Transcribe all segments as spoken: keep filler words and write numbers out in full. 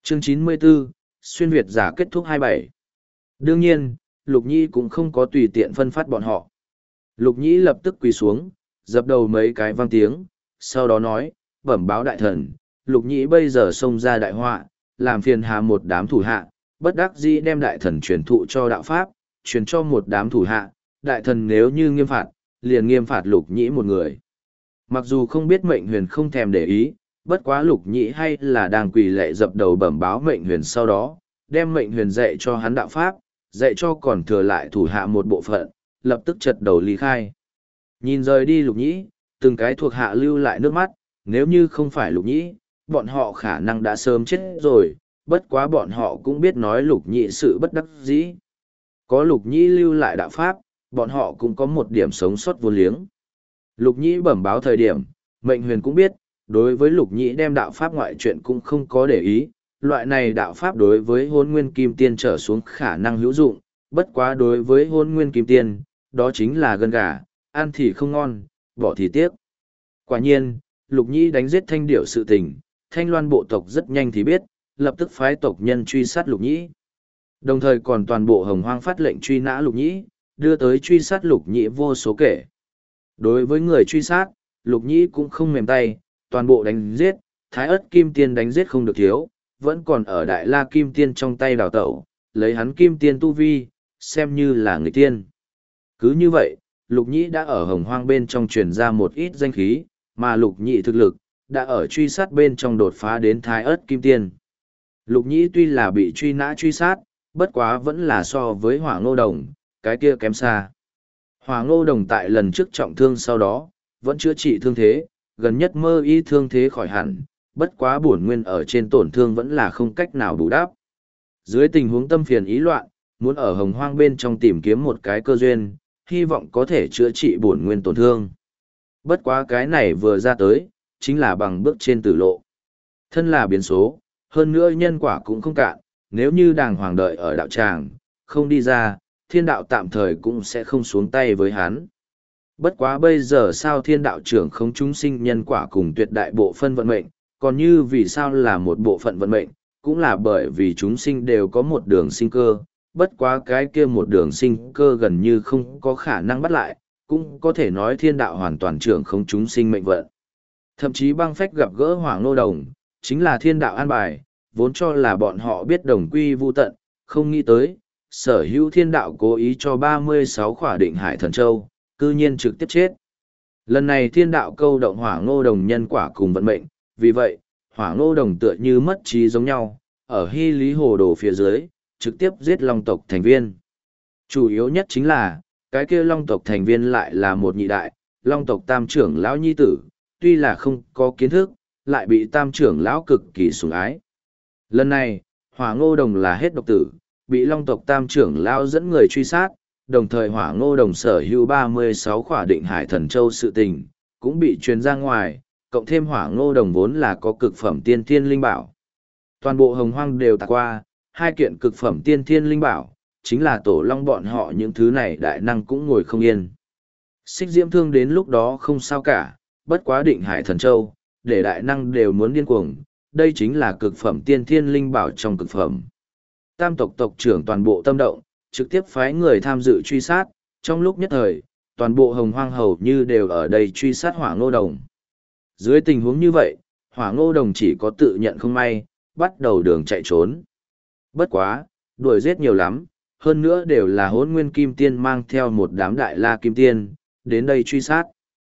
Chương chín mươi 94, xuyên Việt giả kết thúc hai mươi bảy. Đương nhiên, Lục Nhĩ cũng không có tùy tiện phân phát bọn họ. Lục Nhĩ lập tức quỳ xuống, dập đầu mấy cái vang tiếng, sau đó nói, bẩm báo đại thần, Lục Nhĩ bây giờ xông ra đại họa, làm phiền hà một đám thủ hạ, bất đắc dĩ đem đại thần truyền thụ cho đạo pháp, truyền cho một đám thủ hạ, đại thần nếu như nghiêm phạt, liền nghiêm phạt Lục Nhĩ một người. Mặc dù không biết mệnh huyền không thèm để ý, bất quá Lục Nhĩ hay là đang quỳ lệ dập đầu bẩm báo mệnh huyền, sau đó đem mệnh huyền dạy cho hắn đạo pháp, dạy cho còn thừa lại thủ hạ một bộ phận, lập tức chật đầu ly khai. Nhìn rời đi Lục Nhĩ, từng cái thuộc hạ lưu lại nước mắt, nếu như không phải Lục Nhĩ, bọn họ khả năng đã sớm chết rồi, bất quá bọn họ cũng biết nói Lục Nhĩ sự bất đắc dĩ. Có Lục Nhĩ lưu lại đạo pháp, bọn họ cũng có một điểm sống sót vô liếng. Lục Nhĩ bẩm báo thời điểm, mệnh huyền cũng biết, đối với Lục Nhĩ đem đạo pháp ngoại chuyện cũng không có để ý, loại này đạo pháp đối với hôn nguyên kim tiên trở xuống khả năng hữu dụng, bất quá đối với hôn nguyên kim tiên, đó chính là gân gà, ăn thì không ngon, bỏ thì tiếc. Quả nhiên, Lục Nhĩ đánh giết Thanh Điểu sự tình, Thanh Loan bộ tộc rất nhanh thì biết, lập tức phái tộc nhân truy sát Lục Nhĩ. Đồng thời còn toàn bộ Hồng Hoang phát lệnh truy nã Lục Nhĩ, đưa tới truy sát Lục Nhĩ vô số kể. Đối với người truy sát, Lục Nhĩ cũng không mềm tay, toàn bộ đánh giết, Thái Ức Kim Tiên đánh giết không được thiếu, vẫn còn ở Đại La Kim Tiên trong tay đào tẩu, lấy hắn Kim Tiên tu vi, xem như là người tiên. Cứ như vậy, Lục Nhĩ đã ở Hồng Hoang bên trong truyền ra một ít danh khí, mà Lục Nhĩ thực lực, đã ở truy sát bên trong đột phá đến Thái Ức Kim Tiên. Lục Nhĩ tuy là bị truy nã truy sát, bất quá vẫn là so với Hỏa Ngô Đồng, cái kia kém xa. Hỏa Ngô Đồng tại lần trước trọng thương sau đó, vẫn chữa trị thương thế, gần nhất mơ y thương thế khỏi hẳn, bất quá bổn nguyên ở trên tổn thương vẫn là không cách nào bù đắp. Dưới tình huống tâm phiền ý loạn, muốn ở Hồng Hoang bên trong tìm kiếm một cái cơ duyên, hy vọng có thể chữa trị bổn nguyên tổn thương. Bất quá cái này vừa ra tới, chính là bằng bước trên tử lộ. Thân là biến số, hơn nữa nhân quả cũng không cạn, nếu như đàng hoàng đợi ở đạo tràng, không đi ra, thiên đạo tạm thời cũng sẽ không xuống tay với hắn. Bất quá bây giờ sao thiên đạo trưởng không chúng sinh nhân quả cùng tuyệt đại bộ phân vận mệnh, còn như vì sao là một bộ phận vận mệnh, cũng là bởi vì chúng sinh đều có một đường sinh cơ, bất quá cái kia một đường sinh cơ gần như không có khả năng bắt lại, cũng có thể nói thiên đạo hoàn toàn trưởng không chúng sinh mệnh vận. Thậm chí băng phách gặp gỡ Hỏa Ngô Đồng, chính là thiên đạo an bài, vốn cho là bọn họ biết đồng quy vu tận, không nghĩ tới, sở hữu thiên đạo cố ý cho ba mươi sáu khỏa định hải thần châu, cư nhiên trực tiếp chết. Lần này thiên đạo câu động Hỏa Ngô Đồng nhân quả cùng vận mệnh, vì vậy, Hỏa Ngô Đồng tựa như mất trí giống nhau, ở Hy Lý Hồ Đồ phía dưới, trực tiếp giết Long tộc thành viên. Chủ yếu nhất chính là, cái kia Long tộc thành viên lại là một nhị đại, Long tộc tam trưởng lão nhi tử, tuy là không có kiến thức, lại bị tam trưởng lão cực kỳ sủng ái. Lần này, Hỏa Ngô Đồng là hết độc tử, bị Long tộc tam trưởng lão dẫn người truy sát, đồng thời Hỏa Ngô Đồng sở hữu ba mươi sáu khỏa định hải thần châu sự tình, cũng bị truyền ra ngoài, cộng thêm Hỏa Ngô Đồng vốn là có cực phẩm tiên thiên linh bảo. Toàn bộ Hồng Hoang đều tạc qua, hai kiện cực phẩm tiên thiên linh bảo, chính là tổ long bọn họ những thứ này đại năng cũng ngồi không yên. Xích Diễm Thương đến lúc đó không sao cả, bất quá định hải thần châu, để đại năng đều muốn điên cuồng, đây chính là cực phẩm tiên thiên linh bảo trong cực phẩm. Tam tộc tộc trưởng toàn bộ tâm động, trực tiếp phái người tham dự truy sát, trong lúc nhất thời, toàn bộ Hồng Hoang hầu như đều ở đây truy sát Hỏa Ngô Đồng. Dưới tình huống như vậy, Hỏa Ngô Đồng chỉ có tự nhận không may, bắt đầu đường chạy trốn. Bất quá, đuổi giết nhiều lắm, hơn nữa đều là Hỗn Nguyên Kim Tiên mang theo một đám Đại La Kim Tiên, đến đây truy sát.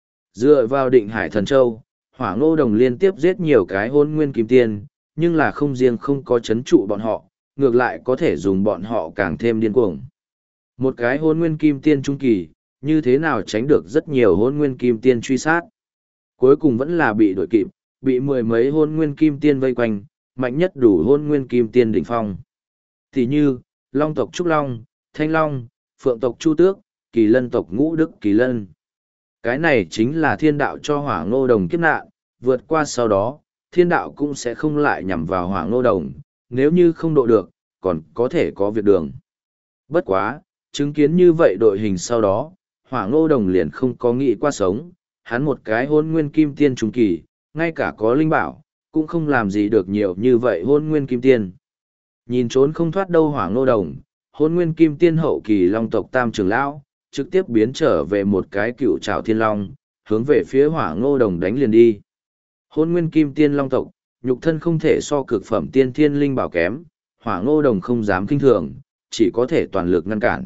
Dựa vào định hải thần châu, Hỏa Ngô Đồng liên tiếp giết nhiều cái Hỗn Nguyên Kim Tiên, nhưng là không riêng không có chấn trụ bọn họ, ngược lại có thể dùng bọn họ càng thêm điên cuồng. Một cái Hỗn Nguyên Kim Tiên trung kỳ, như thế nào tránh được rất nhiều Hỗn Nguyên Kim Tiên truy sát. Cuối cùng vẫn là bị đuổi kịp, bị mười mấy Hỗn Nguyên Kim Tiên vây quanh, mạnh nhất đủ Hỗn Nguyên Kim Tiên đỉnh phong. Thì như, Long tộc Trúc Long, Thanh Long, Phượng tộc Chu Tước, Kỳ Lân tộc Ngũ Đức Kỳ Lân. Cái này chính là thiên đạo cho Hỏa Ngô Đồng kiếp nạn, vượt qua sau đó, thiên đạo cũng sẽ không lại nhằm vào Hỏa Ngô Đồng, nếu như không độ được, còn có thể có việc đường. Bất quá, chứng kiến như vậy đội hình sau đó, Hỏa Ngô Đồng liền không có nghĩ qua sống, hắn một cái Hỗn Nguyên Kim Tiên trung kỳ, ngay cả có linh bảo, cũng không làm gì được nhiều như vậy hôn nguyên kim tiên. Nhìn trốn không thoát đâu Hỏa Ngô Đồng, hôn nguyên kim tiên hậu kỳ long tộc tam trưởng lão, trực tiếp biến trở về một cái cựu trảo thiên long, hướng về phía Hỏa Ngô Đồng đánh liền đi. Hôn nguyên kim tiên long tộc, nhục thân không thể so cực phẩm tiên thiên linh bảo kém, Hỏa Ngô Đồng không dám kinh thường, chỉ có thể toàn lực ngăn cản.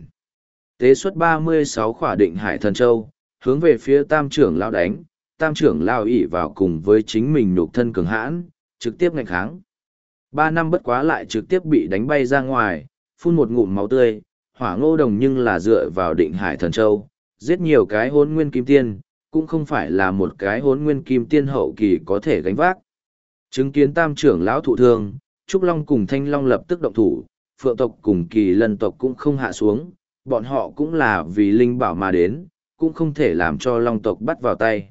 Tế xuất ba mươi sáu khỏa định hải thần châu, hướng về phía tam trưởng lão đánh, tam trưởng lão ỷ vào cùng với chính mình nhục thân cường hãn, trực tiếp ngạnh kháng. Ba năm bất quá lại trực tiếp bị đánh bay ra ngoài, phun một ngụm máu tươi, Hỏa Ngô Đồng nhưng là dựa vào định hải thần châu, giết nhiều cái hôn nguyên kim tiên, cũng không phải là một cái hôn nguyên kim tiên hậu kỳ có thể gánh vác. Chứng kiến tam trưởng lão thụ thương, Trúc Long cùng Thanh Long lập tức động thủ, Phượng tộc cùng Kỳ Lân tộc cũng không hạ xuống, bọn họ cũng là vì linh bảo mà đến, cũng không thể làm cho Long tộc bắt vào tay.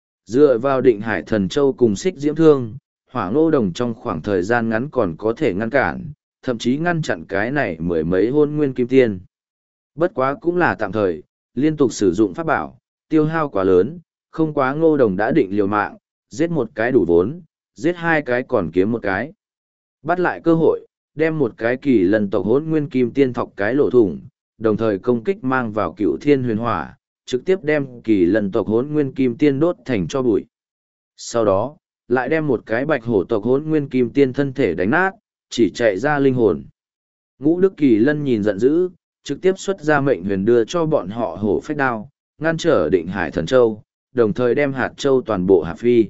Dựa vào định hải thần châu cùng xích diễm thương, Hỏa Ngô Đồng trong khoảng thời gian ngắn còn có thể ngăn cản, thậm chí ngăn chặn cái này mười mấy hôn nguyên kim tiên. Bất quá cũng là tạm thời, liên tục sử dụng pháp bảo, tiêu hao quá lớn, không quá Ngô Đồng đã định liều mạng, giết một cái đủ vốn, giết hai cái còn kiếm một cái. Bắt lại cơ hội, đem một cái Kỳ Lân tộc hôn nguyên kim tiên thọc cái lỗ thủng, đồng thời công kích mang vào Cựu Thiên Huyền Hỏa, trực tiếp đem Kỳ Lân tộc hôn nguyên kim tiên đốt thành cho bụi. Sau đó, lại đem một cái Bạch Hổ tộc hôn nguyên kim tiên thân thể đánh nát, chỉ chạy ra linh hồn. Ngũ Đức Kỳ Lân nhìn giận dữ, trực tiếp xuất ra mệnh huyền đưa cho bọn họ hổ phách đao, ngăn trở định hải thần châu, đồng thời đem hạt châu toàn bộ hạ phi.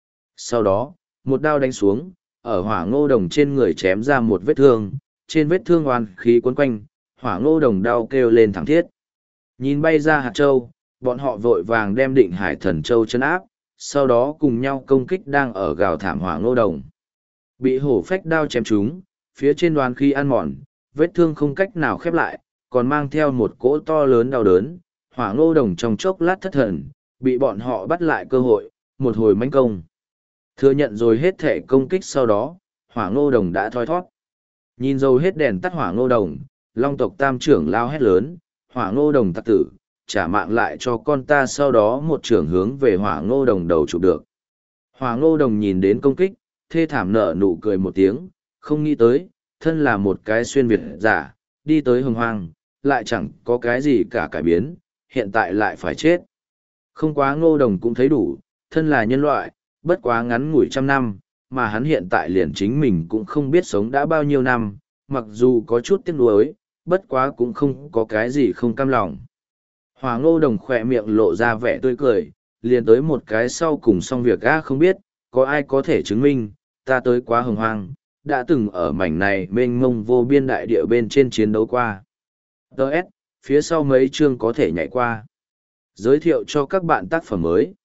Sau đó, một đao đánh xuống, ở Hỏa Ngô Đồng trên người chém ra một vết thương, trên vết thương oan khí cuốn quanh, Hỏa Ngô Đồng đau kêu lên thảm thiết. Nhìn bay ra hạt châu, bọn họ vội vàng đem định hải thần châu chấn áp, sau đó cùng nhau công kích đang ở gào thảm Hỏa Ngô Đồng. Bị hổ phách đao chém trúng, phía trên đoàn khí ăn mòn, vết thương không cách nào khép lại, còn mang theo một cỗ to lớn đau đớn. Hỏa Ngô Đồng trong chốc lát thất thần, bị bọn họ bắt lại cơ hội, một hồi mãnh công. Thừa nhận rồi hết thể công kích sau đó, Hỏa Ngô Đồng đã thoi thoát. Nhìn dầu hết đèn tắt Hỏa Ngô Đồng, Long tộc tam trưởng lao hét lớn, Hỏa Ngô Đồng tặc tử, trả mạng lại cho con ta, sau đó một trưởng hướng về Hỏa Ngô Đồng đầu chụp được. Hỏa Ngô Đồng nhìn đến công kích, thê thảm nở nụ cười một tiếng, không nghĩ tới, thân là một cái xuyên Việt giả, đi tới hồng hoang, lại chẳng có cái gì cả cải biến, hiện tại lại phải chết. Không quá Ngô Đồng cũng thấy đủ, thân là nhân loại, bất quá ngắn ngủi trăm năm, mà hắn hiện tại liền chính mình cũng không biết sống đã bao nhiêu năm, mặc dù có chút tiếc nuối, bất quá cũng không có cái gì không cam lòng. Hỏa Ngô Đồng khỏe miệng lộ ra vẻ tươi cười, liền tới một cái sau cùng xong việc a không biết, có ai có thể chứng minh, ta tới quá hồng hoang, đã từng ở mảnh này mênh mông vô biên đại địa bên trên chiến đấu qua. Đợt, phía sau mấy chương có thể nhảy qua. Giới thiệu cho các bạn tác phẩm mới.